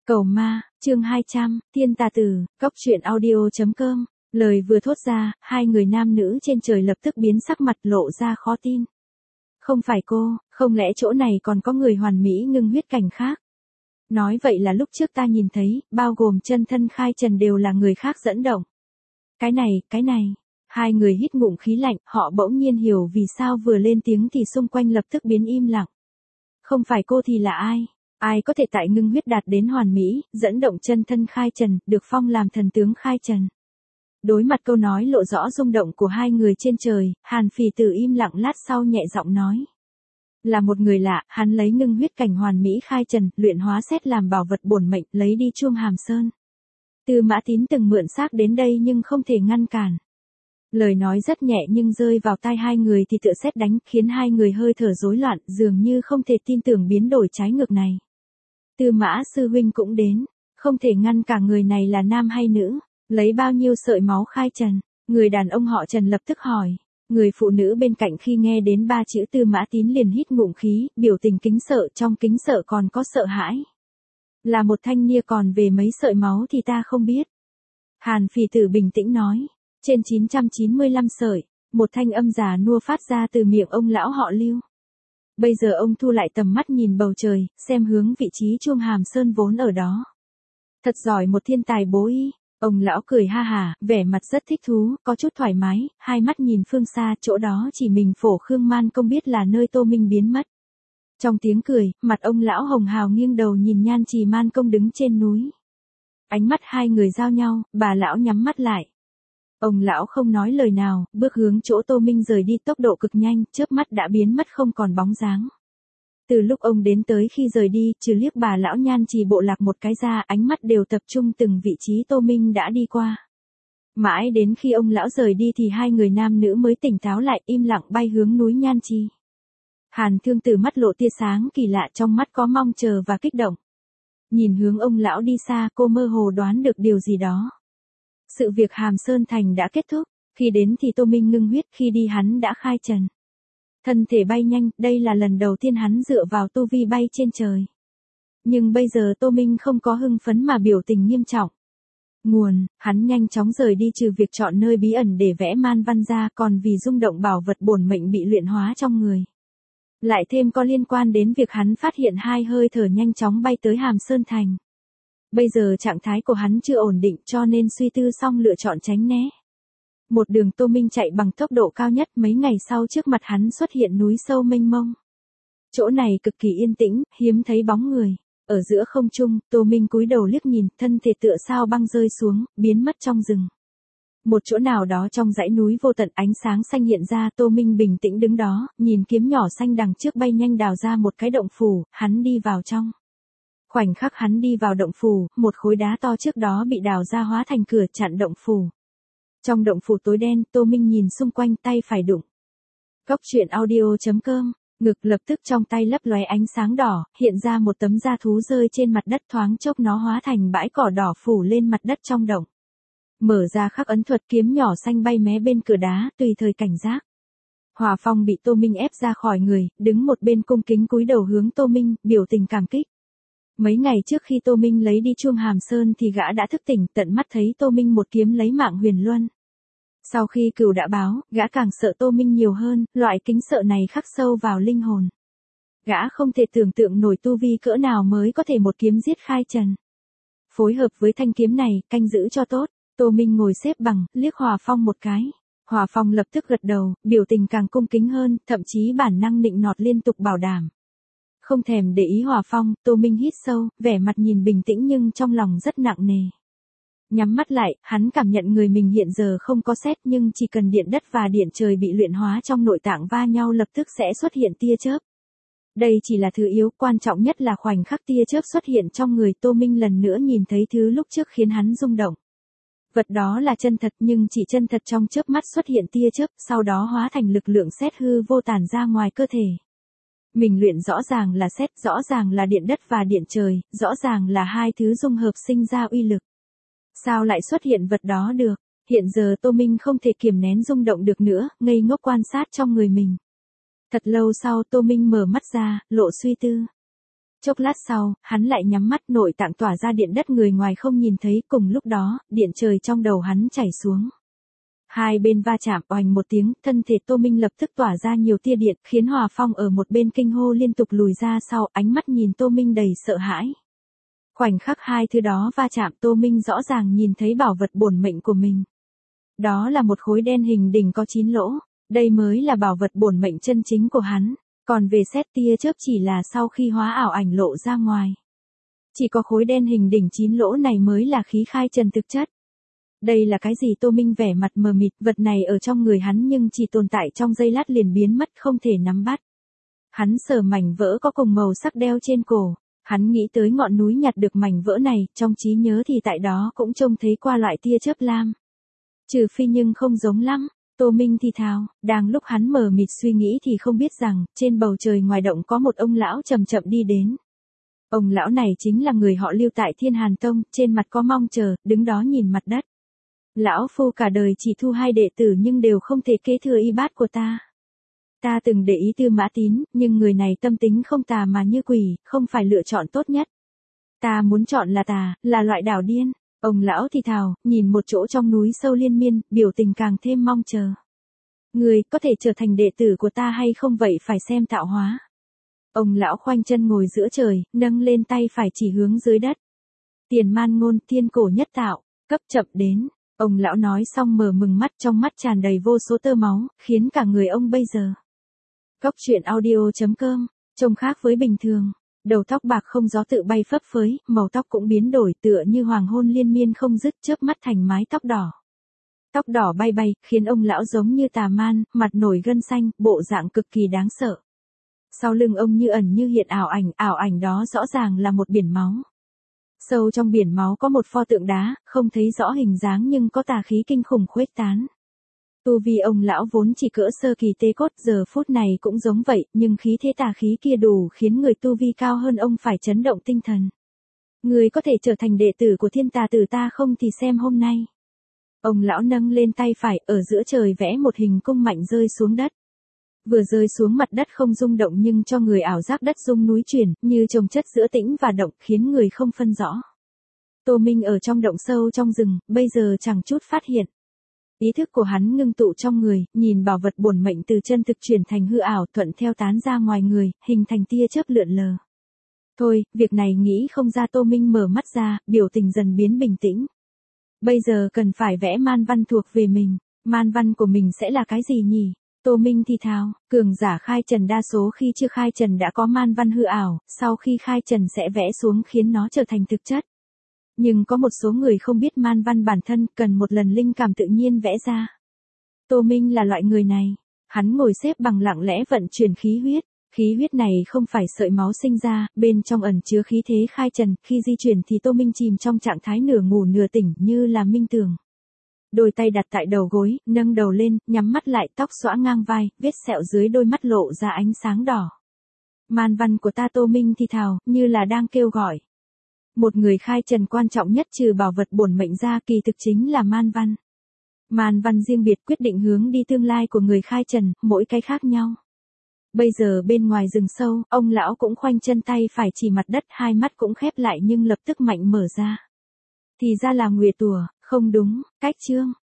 Cầu ma, chương 200, Thiên Tà Tử, Cốc truyện audio.com. Lời vừa thốt ra, hai người nam nữ trên trời lập tức biến sắc mặt lộ ra khó tin. Không phải cô, không lẽ chỗ này còn có người hoàn mỹ ngưng huyết cảnh khác? Nói vậy là lúc trước ta nhìn thấy, bao gồm chân thân khai trần đều là người khác dẫn động. Cái này, hai người hít ngụm khí lạnh, họ bỗng nhiên hiểu vì sao vừa lên tiếng thì xung quanh lập tức biến im lặng. Không phải cô thì là ai? Ai có thể tại ngưng huyết đạt đến hoàn mỹ, dẫn động chân thân khai trần, được phong làm thần tướng khai trần. Đối mặt câu nói lộ rõ rung động của hai người trên trời, Hàn Phì Tử im lặng lát sau nhẹ giọng nói. Là một người lạ, hắn lấy ngưng huyết cảnh hoàn mỹ khai trần, luyện hóa xét làm bảo vật bổn mệnh, lấy đi Chuông Hàm Sơn. Tư Mã Tín từng mượn xác đến đây nhưng không thể ngăn cản. Lời nói rất nhẹ nhưng rơi vào tai hai người thì tựa sét đánh, khiến hai người hơi thở rối loạn, dường như không thể tin tưởng biến đổi trái ngược này. Tư Mã sư huynh cũng đến, không thể ngăn cả người này là nam hay nữ, lấy bao nhiêu sợi máu khai trần, người đàn ông họ Trần lập tức hỏi. Người phụ nữ bên cạnh khi nghe đến ba chữ Tư Mã Tín liền hít ngụm khí, biểu tình kính sợ, trong kính sợ còn có sợ hãi. Là một thanh nia, còn về mấy sợi máu thì ta không biết. Hàn Phì Tử bình tĩnh nói, trên 995 sợi, một thanh âm già nua phát ra từ miệng ông lão họ Lưu. Bây giờ ông thu lại tầm mắt nhìn bầu trời, xem hướng vị trí Chuông Hàm Sơn vốn ở đó. Thật giỏi một thiên tài bố y. Ông lão cười ha hả, vẻ mặt rất thích thú, có chút thoải mái, hai mắt nhìn phương xa, chỗ đó chỉ mình Phổ Khương Man Công biết là nơi Tô Minh biến mất. Trong tiếng cười, mặt ông lão hồng hào nghiêng đầu nhìn Nhan Trì Man Công đứng trên núi. Ánh mắt hai người giao nhau, bà lão nhắm mắt lại. Ông lão không nói lời nào, bước hướng chỗ Tô Minh rời đi tốc độ cực nhanh, chớp mắt đã biến mất không còn bóng dáng. Từ lúc ông đến tới khi rời đi, trừ liếc bà lão Nhan Trì bộ lạc một cái ra, ánh mắt đều tập trung từng vị trí Tô Minh đã đi qua. Mãi đến khi ông lão rời đi thì hai người nam nữ mới tỉnh táo lại, im lặng bay hướng núi Nhan Trì. Hàn Thương Tử mắt lộ tia sáng kỳ lạ, trong mắt có mong chờ và kích động. Nhìn hướng ông lão đi xa, cô mơ hồ đoán được điều gì đó. Sự việc Hàm Sơn Thành đã kết thúc, khi đến thì Tô Minh ngưng huyết, khi đi hắn đã khai trần. Thân thể bay nhanh, đây là lần đầu tiên hắn dựa vào tu vi bay trên trời. Nhưng bây giờ Tô Minh không có hưng phấn mà biểu tình nghiêm trọng. Hắn nhanh chóng rời đi trừ việc chọn nơi bí ẩn để vẽ man văn ra, còn vì rung động bảo vật bổn mệnh bị luyện hóa trong người. Lại thêm có liên quan đến việc hắn phát hiện hai hơi thở nhanh chóng bay tới Hàm Sơn Thành. Bây giờ trạng thái của hắn chưa ổn định cho nên suy tư xong lựa chọn tránh né. Một đường Tô Minh chạy bằng tốc độ cao nhất, mấy ngày sau trước mặt hắn xuất hiện núi sâu mênh mông. Chỗ này cực kỳ yên tĩnh, hiếm thấy bóng người. Ở giữa không trung, Tô Minh cúi đầu liếc nhìn, thân thể tựa sao băng rơi xuống, biến mất trong rừng. Một chỗ nào đó trong dãy núi vô tận, ánh sáng xanh hiện ra, Tô Minh bình tĩnh đứng đó, nhìn kiếm nhỏ xanh đằng trước bay nhanh đào ra một cái động phủ, hắn đi vào trong. Khoảnh khắc hắn đi vào động phủ, một khối đá to trước đó bị đào ra hóa thành cửa chặn động phủ. Trong động phủ tối đen, Tô Minh nhìn xung quanh, tay phải đụng. Cốc truyện audio.com, ngực lập tức trong tay lấp lóe ánh sáng đỏ, hiện ra một tấm da thú rơi trên mặt đất, thoáng chốc nó hóa thành bãi cỏ đỏ phủ lên mặt đất trong động. Mở ra khắc ấn thuật, kiếm nhỏ xanh bay mé bên cửa đá, tùy thời cảnh giác. Hòa Phong bị Tô Minh ép ra khỏi người, đứng một bên cung kính cúi đầu hướng Tô Minh, biểu tình cảm kích. Mấy ngày trước khi Tô Minh lấy đi Chuông Hàm Sơn thì gã đã thức tỉnh, tận mắt thấy Tô Minh một kiếm lấy mạng Huyền Luân. Sau khi cừu đã báo, gã càng sợ Tô Minh nhiều hơn, loại kính sợ này khắc sâu vào linh hồn. Gã không thể tưởng tượng nổi tu vi cỡ nào mới có thể một kiếm giết khai trần. Phối hợp với thanh kiếm này, canh giữ cho tốt, Tô Minh ngồi xếp bằng, liếc Hòa Phong một cái. Hòa Phong lập tức gật đầu, biểu tình càng cung kính hơn, thậm chí bản năng nịnh nọt liên tục bảo đảm. Không thèm để ý Hòa Phong, Tô Minh hít sâu, vẻ mặt nhìn bình tĩnh nhưng trong lòng rất nặng nề. Nhắm mắt lại, hắn cảm nhận người mình hiện giờ không có sét, nhưng chỉ cần điện đất và điện trời bị luyện hóa trong nội tạng va nhau lập tức sẽ xuất hiện tia chớp. Đây chỉ là thứ yếu, quan trọng nhất là khoảnh khắc tia chớp xuất hiện trong người Tô Minh lần nữa nhìn thấy thứ lúc trước khiến hắn rung động. Vật đó là chân thật, nhưng chỉ chân thật trong chớp mắt xuất hiện tia chớp, sau đó hóa thành lực lượng sét hư vô tản ra ngoài cơ thể. Mình luyện rõ ràng là sét, rõ ràng là điện đất và điện trời, rõ ràng là hai thứ dung hợp sinh ra uy lực. Sao lại xuất hiện vật đó được? Hiện giờ Tô Minh không thể kiềm nén rung động được nữa, ngây ngốc quan sát trong người mình. Thật lâu sau Tô Minh mở mắt ra, lộ suy tư. Chốc lát sau, hắn lại nhắm mắt, nội tạng tỏa ra điện đất người ngoài không nhìn thấy, cùng lúc đó, điện trời trong đầu hắn chảy xuống. Hai bên va chạm, oành một tiếng, thân thể Tô Minh lập tức tỏa ra nhiều tia điện, khiến Hòa Phong ở một bên kinh hô liên tục lùi ra sau, ánh mắt nhìn Tô Minh đầy sợ hãi. Khoảnh khắc hai thứ đó va chạm, Tô Minh rõ ràng nhìn thấy bảo vật bổn mệnh của mình. Đó là một khối đen hình đỉnh có 9 lỗ, đây mới là bảo vật bổn mệnh chân chính của hắn, còn về xét tia chớp chỉ là sau khi hóa ảo ảnh lộ ra ngoài. Chỉ có khối đen hình đỉnh 9 lỗ này mới là khí khai trần thực chất. Đây là cái gì? Tô Minh vẻ mặt mờ mịt, vật này ở trong người hắn nhưng chỉ tồn tại trong giây lát liền biến mất, không thể nắm bắt. Hắn sờ mảnh vỡ có cùng màu sắc đeo trên cổ, hắn nghĩ tới ngọn núi nhặt được mảnh vỡ này, trong trí nhớ thì tại đó cũng trông thấy qua loại tia chớp lam. Trừ phi nhưng không giống lắm, Tô Minh thì thào, đang lúc hắn mờ mịt suy nghĩ thì không biết rằng, trên bầu trời ngoài động có một ông lão chậm chậm đi đến. Ông lão này chính là người họ Lưu tại Thiên Hàn Tông, trên mặt có mong chờ, đứng đó nhìn mặt đất. Lão phu cả đời chỉ thu 2 đệ tử nhưng đều không thể kế thừa y bát của ta. Ta từng để ý Tư Mã Tín, nhưng người này tâm tính không tà mà như quỷ, không phải lựa chọn tốt nhất. Ta muốn chọn là tà, là loại đảo điên. Ông lão thì thào, nhìn một chỗ trong núi sâu liên miên, biểu tình càng thêm mong chờ. Người có thể trở thành đệ tử của ta hay không vậy phải xem tạo hóa. Ông lão khoanh chân ngồi giữa trời, nâng lên tay phải chỉ hướng dưới đất. Tiền man ngôn, thiên cổ nhất tạo, cấp chậm đến. Ông lão nói xong mở mừng mắt, trong mắt tràn đầy vô số tơ máu, khiến cả người ông bây giờ. Góc truyện audio.com, trông khác với bình thường. Đầu tóc bạc không gió tự bay phấp phới, màu tóc cũng biến đổi tựa như hoàng hôn liên miên không dứt, chớp mắt thành mái tóc đỏ. Tóc đỏ bay bay, khiến ông lão giống như tà man, mặt nổi gân xanh, bộ dạng cực kỳ đáng sợ. Sau lưng ông như ẩn như hiện ảo ảnh đó rõ ràng là một biển máu. Sâu trong biển máu có một pho tượng đá, không thấy rõ hình dáng nhưng có tà khí kinh khủng khuếch tán. Tu vi ông lão vốn chỉ cỡ sơ kỳ tê cốt, giờ phút này cũng giống vậy, nhưng khí thế tà khí kia đủ khiến người tu vi cao hơn ông phải chấn động tinh thần. Người có thể trở thành đệ tử của Thiên Tà Tử ta không thì xem hôm nay. Ông lão nâng lên tay phải, ở giữa trời vẽ một hình cung mạnh rơi xuống đất. Vừa rơi xuống mặt đất không rung động nhưng cho người ảo giác đất rung núi chuyển, như chồng chất giữa tĩnh và động, khiến người không phân rõ. Tô Minh ở trong động sâu trong rừng, bây giờ chẳng chút phát hiện. Ý thức của hắn ngưng tụ trong người, nhìn bảo vật bổn mệnh từ chân thực chuyển thành hư ảo, thuận theo tán ra ngoài người, hình thành tia chớp lượn lờ. Thôi, việc này nghĩ không ra. Tô Minh mở mắt ra, biểu tình dần biến bình tĩnh. Bây giờ cần phải vẽ man văn thuộc về mình, man văn của mình sẽ là cái gì nhỉ? Tô Minh thì thào, cường giả khai trần đa số khi chưa khai trần đã có man văn hư ảo, sau khi khai trần sẽ vẽ xuống khiến nó trở thành thực chất. Nhưng có một số người không biết man văn bản thân, cần một lần linh cảm tự nhiên vẽ ra. Tô Minh là loại người này. Hắn ngồi xếp bằng lặng lẽ vận chuyển khí huyết. Khí huyết này không phải sợi máu sinh ra, bên trong ẩn chứa khí thế khai trần, khi di chuyển thì Tô Minh chìm trong trạng thái nửa ngủ nửa tỉnh như là minh tưởng. Đôi tay đặt tại đầu gối, nâng đầu lên, nhắm mắt lại, tóc xõa ngang vai, vết sẹo dưới đôi mắt lộ ra ánh sáng đỏ. Man văn của ta, Tô Minh thì thào, như là đang kêu gọi. Một người khai trần quan trọng nhất trừ bảo vật bổn mệnh ra kỳ thực chính là man văn. Man văn riêng biệt quyết định hướng đi tương lai của người khai trần, mỗi cái khác nhau. Bây giờ bên ngoài rừng sâu, ông lão cũng khoanh chân tay phải chỉ mặt đất, hai mắt cũng khép lại nhưng lập tức mạnh mở ra. Thì ra là Nguyệt Tùa, không đúng, cách chương.